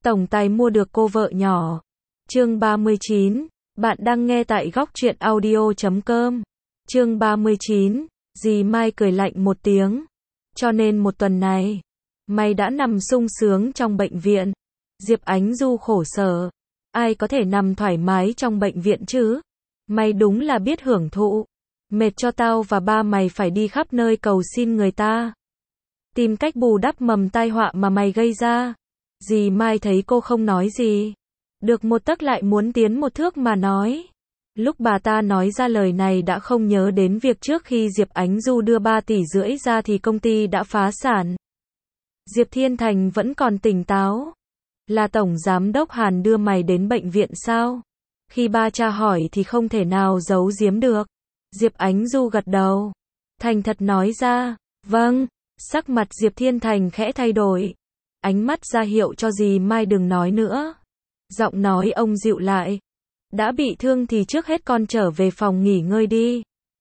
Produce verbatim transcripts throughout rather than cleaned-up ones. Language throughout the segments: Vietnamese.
tổng tài mua được cô vợ nhỏ. Chương ba mươi chín, bạn đang nghe tại góc truyện audio chấm com. Chương ba mươi chín, dì Mai cười lạnh một tiếng. Cho nên một tuần này, mày đã nằm sung sướng trong bệnh viện. Diệp Ánh Du khổ sở. Ai có thể nằm thoải mái trong bệnh viện chứ? Mày đúng là biết hưởng thụ. Mệt cho tao và ba mày phải đi khắp nơi cầu xin người ta. Tìm cách bù đắp mầm tai họa mà mày gây ra. Dì Mai thấy cô không nói gì. Được một tấc lại muốn tiến một thước mà nói. Lúc bà ta nói ra lời này đã không nhớ đến việc trước khi Diệp Ánh Du đưa ba tỷ rưỡi ra thì công ty đã phá sản. Diệp Thiên Thành vẫn còn tỉnh táo. Là tổng giám đốc Hàn đưa mày đến bệnh viện sao? Khi ba cha hỏi thì không thể nào giấu giếm được. Diệp Ánh Du gật đầu. Thành thật nói ra, vâng. Sắc mặt Diệp Thiên Thành khẽ thay đổi. Ánh mắt ra hiệu cho dì Mai đừng nói nữa. Giọng nói ông dịu lại. Đã bị thương thì trước hết con trở về phòng nghỉ ngơi đi.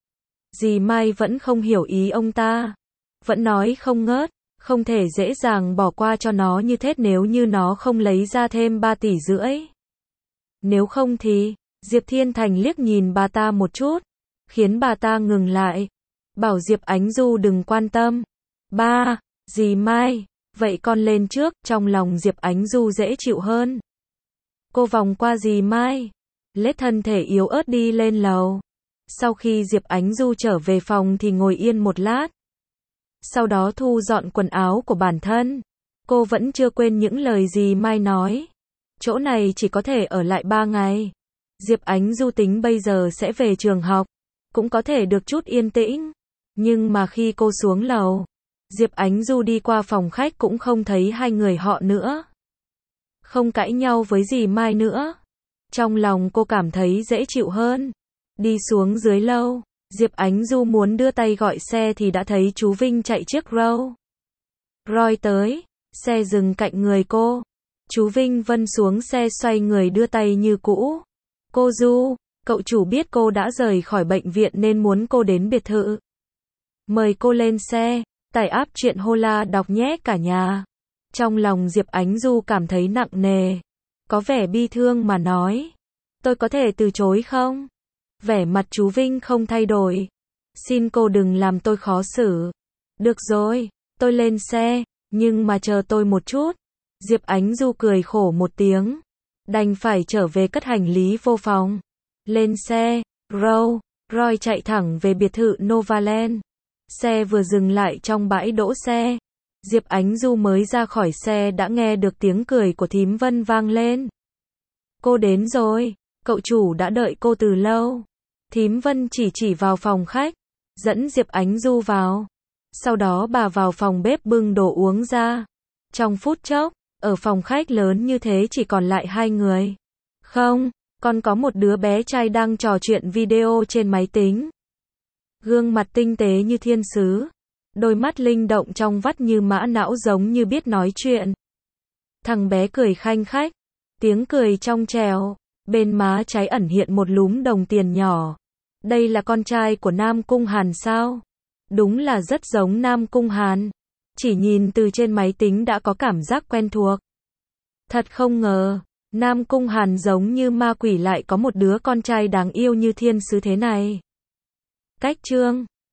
Dì Mai vẫn không hiểu ý ông ta. Vẫn nói không ngớt. Không thể dễ dàng bỏ qua cho nó như thế nếu như nó không lấy ra thêm ba tỷ rưỡi. Nếu không thì, Diệp Thiên Thành liếc nhìn bà ta một chút. Khiến bà ta ngừng lại. Bảo Diệp Ánh Du đừng quan tâm. Ba, dì Mai, vậy con lên trước, trong lòng Diệp Ánh Du dễ chịu hơn. Cô vòng qua dì Mai, lết thân thể yếu ớt đi lên lầu. Sau khi Diệp Ánh Du trở về phòng thì ngồi yên một lát. Sau đó thu dọn quần áo của bản thân. Cô vẫn chưa quên những lời dì Mai nói. Chỗ này chỉ có thể ở lại ba ngày. Diệp Ánh Du tính bây giờ sẽ về trường học. Cũng có thể được chút yên tĩnh. Nhưng mà khi cô xuống lầu, Diệp Ánh Du đi qua phòng khách cũng không thấy hai người họ nữa. Không cãi nhau với dì Mai nữa. Trong lòng cô cảm thấy dễ chịu hơn. Đi xuống dưới lâu, Diệp Ánh Du muốn đưa tay gọi xe thì đã thấy chú Vinh chạy chiếc Rolls Royce tới. Xe dừng cạnh người cô. Chú Vinh Vân xuống xe xoay người đưa tay như cũ. Cô Du, cậu chủ biết cô đã rời khỏi bệnh viện nên muốn cô đến biệt thự. Mời cô lên xe. Tải app truyện Hola đọc nhé cả nhà. Trong lòng Diệp Ánh Du cảm thấy nặng nề. Có vẻ bi thương mà nói. Tôi có thể từ chối không? Vẻ mặt chú Vinh không thay đổi. Xin cô đừng làm tôi khó xử. Được rồi, tôi lên xe, nhưng mà chờ tôi một chút. Diệp Ánh Du cười khổ một tiếng. Đành phải trở về cất hành lý vô phòng. Lên xe, Rolls Royce chạy thẳng về biệt thự Novaland. Xe vừa dừng lại trong bãi đỗ xe. Diệp Ánh Du mới ra khỏi xe đã nghe được tiếng cười của thím Vân vang lên. Cô đến rồi, cậu chủ đã đợi cô từ lâu. Thím Vân chỉ chỉ vào phòng khách, dẫn Diệp Ánh Du vào. Sau đó bà vào phòng bếp bưng đồ uống ra. Trong phút chốc, ở phòng khách lớn như thế chỉ còn lại hai người. Không, còn có một đứa bé trai đang trò chuyện video trên máy tính. Gương mặt tinh tế như thiên sứ. Đôi mắt linh động trong vắt như mã não giống như biết nói chuyện. Thằng bé cười khanh khách. Tiếng cười trong trẻo. Bên má trái ẩn hiện một lúm đồng tiền nhỏ. Đây là con trai của Nam Cung Hàn sao? Đúng là rất giống Nam Cung Hàn. Chỉ nhìn từ trên máy tính đã có cảm giác quen thuộc. Thật không ngờ, Nam Cung Hàn giống như ma quỷ lại có một đứa con trai đáng yêu như thiên sứ thế này. Cách chương